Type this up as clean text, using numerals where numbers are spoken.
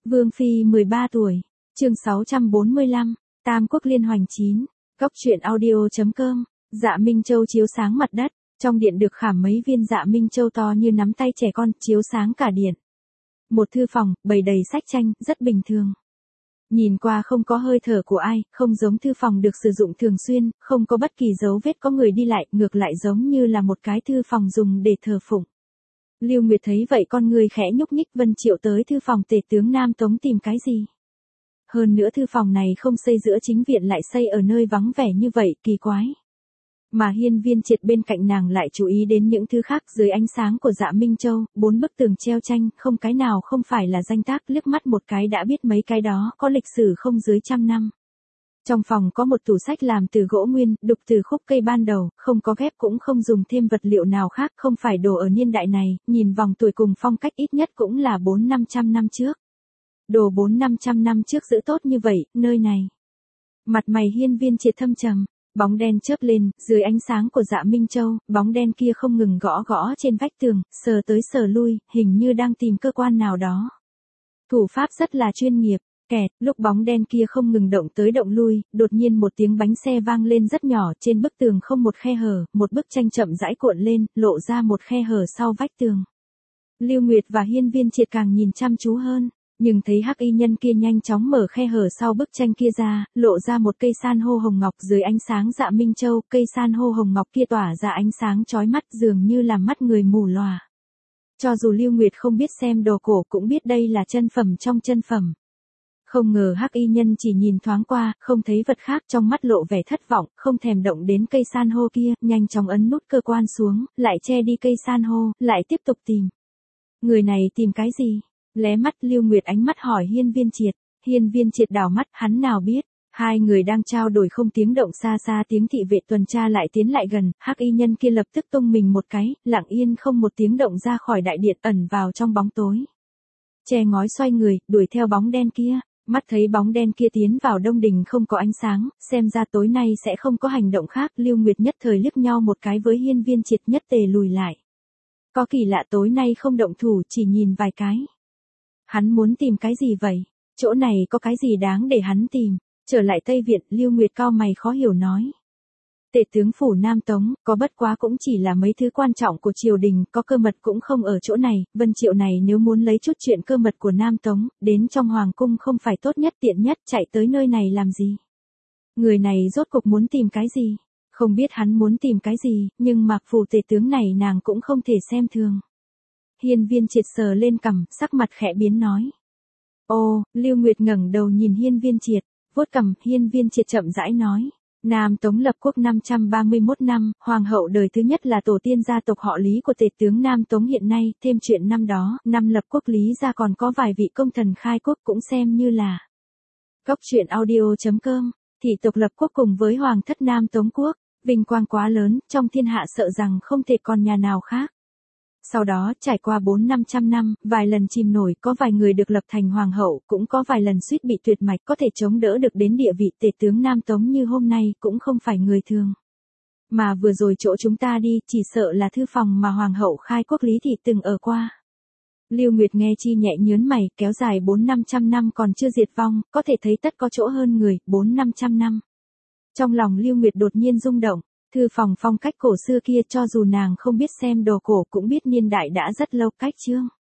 Vương Phi 13 tuổi, chương 645, Tam Quốc Liên Hoành 9, Góc truyện audio.com, Dạ Minh Châu chiếu sáng mặt đất, trong điện được khảm mấy viên Dạ Minh Châu to như nắm tay trẻ con, chiếu sáng cả điện. Một thư phòng, bày đầy sách tranh, rất bình thường. Nhìn qua không có hơi thở của ai, không giống thư phòng được sử dụng thường xuyên, không có bất kỳ dấu vết có người đi lại, ngược lại giống như là một cái thư phòng dùng để thờ phụng. Lưu Nguyệt thấy vậy con người khẽ nhúc nhích. Vân Triệu tới thư phòng tể tướng Nam Tống tìm cái gì? Hơn nữa thư phòng này không xây giữa chính viện lại xây ở nơi vắng vẻ như vậy, kỳ quái. Mà Hiên Viên Triệt bên cạnh nàng lại chú ý đến những thứ khác. Dưới ánh sáng của Dạ Minh Châu, 4 bức tường treo tranh, không cái nào không phải là danh tác, liếc mắt một cái đã biết mấy cái đó có lịch sử không dưới 100 năm. Trong phòng có một tủ sách làm từ gỗ nguyên, đục từ khúc cây ban đầu, không có ghép cũng không dùng thêm vật liệu nào khác, không phải đồ ở niên đại này, nhìn vòng tuổi cùng phong cách ít nhất cũng là 400-500 năm trước. Đồ 400-500 năm trước giữ tốt như vậy, nơi này. Mặt mày Hiên Viên Triệt thâm trầm, bóng đen chớp lên, dưới ánh sáng của Dạ Minh Châu, bóng đen kia không ngừng gõ gõ trên vách tường, sờ tới sờ lui, hình như đang tìm cơ quan nào đó. Thủ pháp rất là chuyên nghiệp. Kẹt, lúc bóng đen kia không ngừng động tới động lui, đột nhiên một tiếng bánh xe vang lên rất nhỏ, trên bức tường không một khe hở, một bức tranh chậm rãi cuộn lên, lộ ra một khe hở sau vách tường. Lưu Nguyệt và Hiên Viên Triệt càng nhìn chăm chú hơn, nhưng thấy hắc y nhân kia nhanh chóng mở khe hở sau bức tranh kia ra, lộ ra một cây san hô hồng ngọc dưới ánh sáng Dạ Minh Châu, cây san hô hồng ngọc kia tỏa ra ánh sáng chói mắt dường như làm mắt người mù lòa. Cho dù Lưu Nguyệt không biết xem đồ cổ cũng biết đây là chân phẩm trong chân phẩm. Không ngờ hắc y nhân chỉ nhìn thoáng qua, không thấy vật khác, trong mắt lộ vẻ thất vọng, không thèm động đến cây san hô kia, nhanh chóng ấn nút cơ quan xuống, lại che đi cây san hô, lại tiếp tục tìm. Người này tìm cái gì? Lé mắt Lưu Nguyệt ánh mắt hỏi Hiên Viên Triệt. Hiên Viên Triệt đảo mắt, hắn nào biết. Hai người đang trao đổi không tiếng động, xa xa tiếng thị vệ tuần tra lại tiến lại gần, hắc y nhân kia lập tức tung mình một cái, lặng yên không một tiếng động ra khỏi đại điện, ẩn vào trong bóng tối. Che ngói xoay người, đuổi theo bóng đen kia. Mắt thấy bóng đen kia tiến vào Đông Đình không có ánh sáng, xem ra tối nay sẽ không có hành động khác. Lưu Nguyệt nhất thời liếc nhau một cái với Hiên Viên Triệt, nhất tề lùi lại. Có kỳ lạ, tối nay không động thủ, chỉ nhìn vài cái. Hắn muốn tìm cái gì vậy? Chỗ này có cái gì đáng để hắn tìm? Trở lại Tây Viện, Lưu Nguyệt cau mày khó hiểu nói. Tể tướng phủ Nam Tống, có bất quá cũng chỉ là mấy thứ quan trọng của triều đình, có cơ mật cũng không ở chỗ này. Vân Triệu này nếu muốn lấy chút chuyện cơ mật của Nam Tống, đến trong hoàng cung không phải tốt nhất tiện nhất, chạy tới nơi này làm gì? Người này rốt cuộc muốn tìm cái gì? Không biết hắn muốn tìm cái gì, nhưng Mạc phủ tể tướng này nàng cũng không thể xem thường. Hiên Viên Triệt sờ lên cằm, sắc mặt khẽ biến nói. Ô, Lưu Nguyệt ngẩng đầu nhìn Hiên Viên Triệt, vuốt cằm. Hiên Viên Triệt chậm rãi nói. Nam Tống lập quốc 531 năm, hoàng hậu đời thứ nhất là tổ tiên gia tộc họ Lý của tể tướng Nam Tống hiện nay, thêm chuyện năm đó, năm lập quốc Lý gia còn có vài vị công thần khai quốc cũng xem như là. Góc truyện audio.com, thị tộc lập quốc cùng với hoàng thất Nam Tống quốc, vinh quang quá lớn, trong thiên hạ sợ rằng không thể còn nhà nào khác. Sau đó, trải qua 400-500 năm, vài lần chìm nổi, có vài người được lập thành hoàng hậu, cũng có vài lần suýt bị tuyệt mạch, có thể chống đỡ được đến địa vị tể tướng Nam Tống như hôm nay, cũng không phải người thường. Mà vừa rồi chỗ chúng ta đi, chỉ sợ là thư phòng mà hoàng hậu khai quốc Lý Thị từng ở qua. Lưu Nguyệt nghe chi nhẹ nhớn mày, kéo dài 400-500 năm còn chưa diệt vong, có thể thấy tất có chỗ hơn người, 400-500 năm. Trong lòng Lưu Nguyệt đột nhiên rung động. Thư phòng phong cách cổ xưa kia, cho dù nàng không biết xem đồ cổ cũng biết niên đại đã rất lâu cách chương.